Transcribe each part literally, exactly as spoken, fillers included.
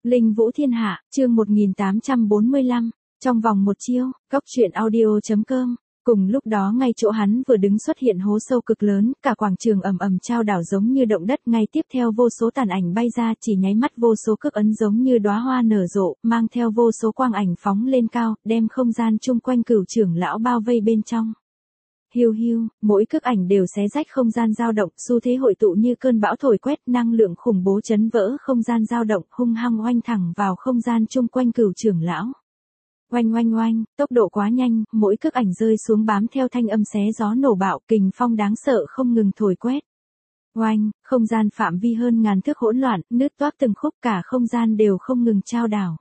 Linh Vũ Thiên Hạ, chương một nghìn tám trăm bốn mươi lăm, trong vòng một chiêu, góc truyện audio chấm com. Cùng lúc đó ngay chỗ hắn vừa đứng xuất hiện hố sâu cực lớn, cả quảng trường ầm ầm chao đảo giống như động đất, ngay tiếp theo vô số tàn ảnh bay ra, chỉ nháy mắt vô số cước ấn giống như đóa hoa nở rộ, mang theo vô số quang ảnh phóng lên cao, đem không gian chung quanh Cửu trưởng lão bao vây bên trong. Hiu hiu, mỗi cước ảnh đều xé rách không gian dao động, xu thế hội tụ như cơn bão thổi quét, năng lượng khủng bố chấn vỡ không gian dao động, hung hăng oanh thẳng vào không gian chung quanh Cửu trưởng lão. Oanh oanh oanh, tốc độ quá nhanh, mỗi cước ảnh rơi xuống bám theo thanh âm xé gió nổ bạo, kình phong đáng sợ không ngừng thổi quét. Oanh, không gian phạm vi hơn ngàn thước hỗn loạn, nứt toác từng khúc, cả không gian đều không ngừng chao đảo.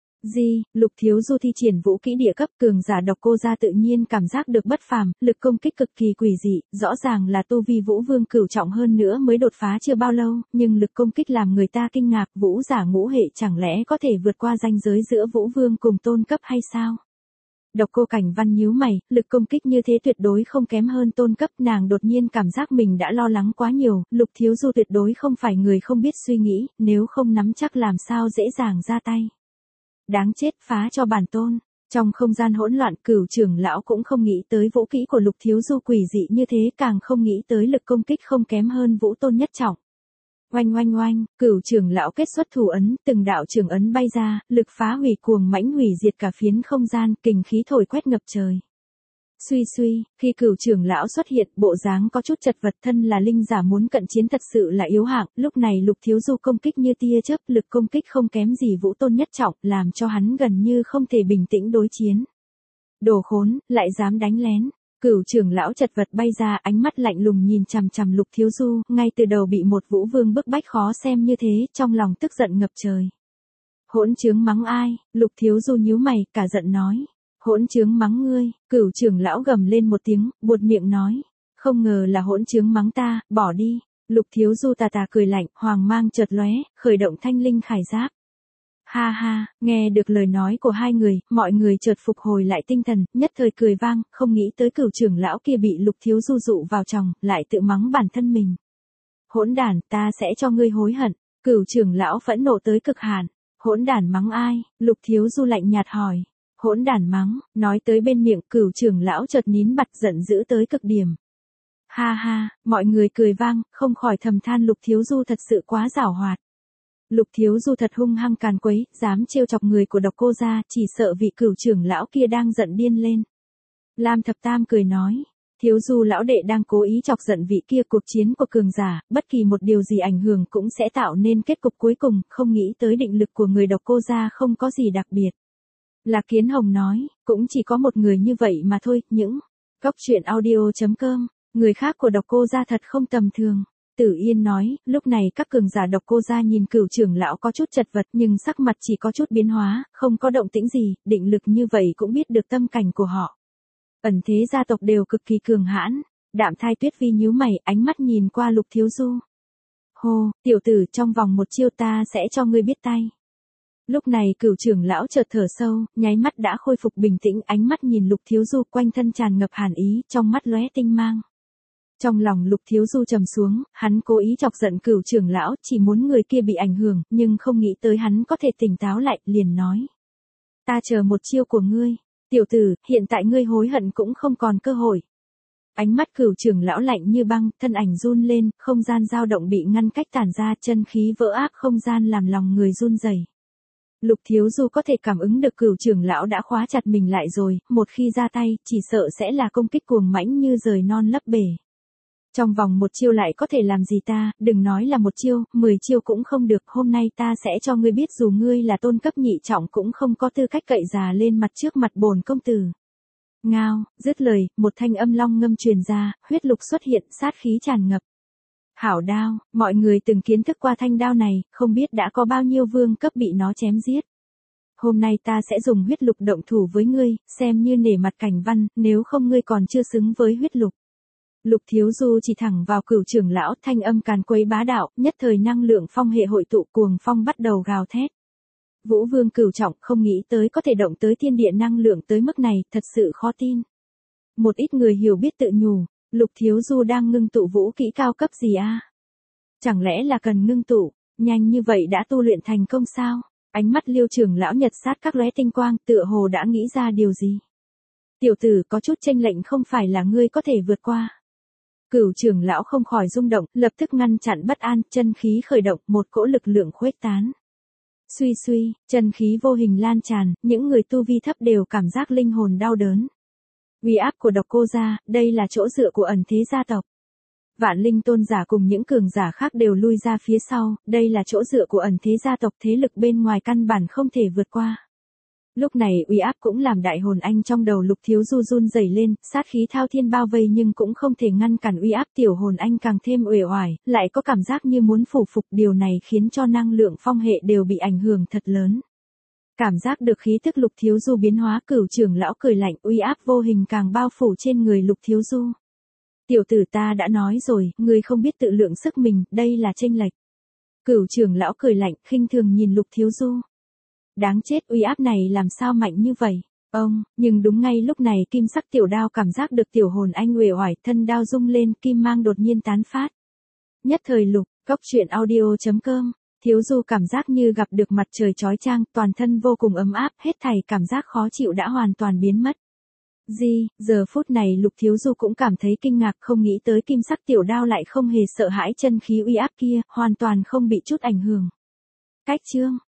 Di, Lục Thiếu Du thi triển vũ kỹ địa cấp, cường giả Độc Cô gia tự nhiên cảm giác được bất phàm, lực công kích cực kỳ quỷ dị, rõ ràng là tu vi Vũ Vương cửu trọng hơn nữa mới đột phá chưa bao lâu, nhưng lực công kích làm người ta kinh ngạc, vũ giả ngũ hệ chẳng lẽ có thể vượt qua ranh giới giữa Vũ Vương cùng tôn cấp hay sao? Độc Cô Cảnh Văn nhíu mày, lực công kích như thế tuyệt đối không kém hơn tôn cấp, nàng đột nhiên cảm giác mình đã lo lắng quá nhiều, Lục Thiếu Du tuyệt đối không phải người không biết suy nghĩ, nếu không nắm chắc làm sao dễ dàng ra tay. Đáng chết, phá cho bản tôn. Trong không gian hỗn loạn, Cửu trưởng lão cũng không nghĩ tới vũ kỹ của Lục Thiếu Du quỷ dị như thế, càng không nghĩ tới lực công kích không kém hơn Vũ Tôn nhất trọng. Oanh oanh oanh, Cửu trưởng lão kết xuất thủ ấn, từng đạo trường ấn bay ra, lực phá hủy cuồng mãnh hủy diệt cả phiến không gian, kình khí thổi quét ngập trời. Suy suy, khi Cửu trưởng lão xuất hiện, bộ dáng có chút chật vật, thân là linh giả muốn cận chiến thật sự là yếu hạng, lúc này Lục Thiếu Du công kích như tia chớp, lực công kích không kém gì Vũ Tôn nhất trọng, làm cho hắn gần như không thể bình tĩnh đối chiến. Đồ khốn, lại dám đánh lén. Cửu trưởng lão chật vật bay ra, ánh mắt lạnh lùng nhìn chằm chằm Lục Thiếu Du, ngay từ đầu bị một Vũ Vương bức bách khó xem như thế, trong lòng tức giận ngập trời. Hỗn trướng mắng ai? Lục Thiếu Du nhíu mày, cả giận nói. Hỗn trướng mắng ngươi, Cửu trưởng lão gầm lên một tiếng, buột miệng nói. Không ngờ là hỗn trướng mắng ta, bỏ đi. Lục Thiếu Du tà tà cười lạnh, hoàng mang chợt lóe, khởi động thanh linh khải giáp. Ha ha, nghe được lời nói của hai người, mọi người chợt phục hồi lại tinh thần, nhất thời cười vang, không nghĩ tới Cửu trưởng lão kia bị Lục Thiếu Du dụ vào chồng, lại tự mắng bản thân mình. Hỗn đản, ta sẽ cho ngươi hối hận. Cửu trưởng lão phẫn nộ tới cực hạn. Hỗn đản mắng ai? Lục Thiếu Du lạnh nhạt hỏi. Hỗn đản mắng, nói tới bên miệng, Cửu trưởng lão chợt nín bặt, giận dữ tới cực điểm. Ha ha, mọi người cười vang, không khỏi thầm than Lục Thiếu Du thật sự quá giảo hoạt. Lục Thiếu Du thật hung hăng càn quấy, dám trêu chọc người của Độc Cô gia, chỉ sợ vị Cửu trưởng lão kia đang giận điên lên. Lam Thập Tam cười nói, Thiếu Du lão đệ đang cố ý chọc giận vị kia, cuộc chiến của cường giả, bất kỳ một điều gì ảnh hưởng cũng sẽ tạo nên kết cục cuối cùng, không nghĩ tới định lực của người Độc Cô gia không có gì đặc biệt. Lạc Kiến Hồng nói, cũng chỉ có một người như vậy mà thôi, những góc truyện audio chấm com, người khác của Độc Cô gia thật không tầm thường. Tử Yên nói, lúc này các cường giả Độc Cô gia nhìn Cửu trưởng lão có chút chật vật, nhưng sắc mặt chỉ có chút biến hóa, không có động tĩnh gì, định lực như vậy cũng biết được tâm cảnh của họ. Ẩn thế gia tộc đều cực kỳ cường hãn. Đạm Thai Tuyết Vi nhíu mày, ánh mắt nhìn qua Lục Thiếu Du. Hô, tiểu tử, trong vòng một chiêu ta sẽ cho ngươi biết tay. Lúc này Cửu trưởng lão chợt thở sâu, nháy mắt đã khôi phục bình tĩnh, ánh mắt nhìn Lục Thiếu Du, quanh thân tràn ngập hàn ý, trong mắt lóe tinh mang. Trong lòng Lục Thiếu Du trầm xuống, hắn cố ý chọc giận Cửu trưởng lão, chỉ muốn người kia bị ảnh hưởng, nhưng không nghĩ tới hắn có thể tỉnh táo lại, liền nói. Ta chờ một chiêu của ngươi. Tiểu tử, hiện tại ngươi hối hận cũng không còn cơ hội. Ánh mắt Cửu trưởng lão lạnh như băng, thân ảnh run lên, không gian dao động bị ngăn cách tản ra, chân khí vỡ áp không gian làm lòng người run rẩy. Lục Thiếu Du có thể cảm ứng được Cửu trưởng lão đã khóa chặt mình lại rồi, một khi ra tay, chỉ sợ sẽ là công kích cuồng mãnh như rời non lấp bể. Trong vòng một chiêu lại có thể làm gì ta, đừng nói là một chiêu, mười chiêu cũng không được, hôm nay ta sẽ cho ngươi biết dù ngươi là tôn cấp nhị trọng cũng không có tư cách cậy già lên mặt trước mặt bổn công tử. Ngao, dứt lời, một thanh âm long ngâm truyền ra, huyết lục xuất hiện, sát khí tràn ngập. Hảo đao, mọi người từng kiến thức qua thanh đao này, không biết đã có bao nhiêu vương cấp bị nó chém giết. Hôm nay ta sẽ dùng huyết lục động thủ với ngươi, xem như nể mặt Cảnh Văn, nếu không ngươi còn chưa xứng với huyết lục. Lục Thiếu Du chỉ thẳng vào Cửu trưởng lão, thanh âm càn quấy bá đạo, nhất thời năng lượng phong hệ hội tụ, cuồng phong bắt đầu gào thét. Vũ Vương cửu trọng không nghĩ tới có thể động tới thiên địa năng lượng tới mức này, thật sự khó tin. Một ít người hiểu biết tự nhủ, Lục Thiếu Du đang ngưng tụ vũ kỹ cao cấp gì a? Chẳng lẽ là cần ngưng tụ, nhanh như vậy đã tu luyện thành công sao? Ánh mắt Liêu trưởng lão nhật sát các lóe tinh quang, tựa hồ đã nghĩ ra điều gì. Tiểu tử, có chút chênh lệnh không phải là ngươi có thể vượt qua. Cửu trưởng lão không khỏi rung động, lập tức ngăn chặn bất an, chân khí khởi động, một cỗ lực lượng khuếch tán. Suy suy, chân khí vô hình lan tràn, những người tu vi thấp đều cảm giác linh hồn đau đớn. Uy áp của Độc Cô gia, đây là chỗ dựa của ẩn thế gia tộc. Vạn Linh tôn giả cùng những cường giả khác đều lui ra phía sau, đây là chỗ dựa của ẩn thế gia tộc, thế lực bên ngoài căn bản không thể vượt qua. Lúc này uy áp cũng làm đại hồn anh trong đầu Lục Thiếu Du run rẩy lên, sát khí thao thiên bao vây nhưng cũng không thể ngăn cản uy áp, tiểu hồn anh càng thêm uể oải, lại có cảm giác như muốn phủ phục, điều này khiến cho năng lượng phong hệ đều bị ảnh hưởng thật lớn. Cảm giác được khí tức Lục Thiếu Du biến hóa, Cửu trưởng lão cười lạnh, uy áp vô hình càng bao phủ trên người Lục Thiếu Du. Tiểu tử, ta đã nói rồi, ngươi không biết tự lượng sức mình, đây là chênh lệch. Cửu trưởng lão cười lạnh, khinh thường nhìn Lục Thiếu Du. Đáng chết, uy áp này làm sao mạnh như vậy? Ông, nhưng đúng ngay lúc này kim sắc tiểu đao cảm giác được tiểu hồn anh uể oải, thân đao rung lên, kim mang đột nhiên tán phát. Nhất thời lục, góc truyện audio chấm com, Thiếu Du cảm giác như gặp được mặt trời chói chang, toàn thân vô cùng ấm áp, hết thảy cảm giác khó chịu đã hoàn toàn biến mất. Gì, giờ phút này Lục Thiếu Du cũng cảm thấy kinh ngạc, không nghĩ tới kim sắc tiểu đao lại không hề sợ hãi chân khí uy áp kia, hoàn toàn không bị chút ảnh hưởng. Cách chương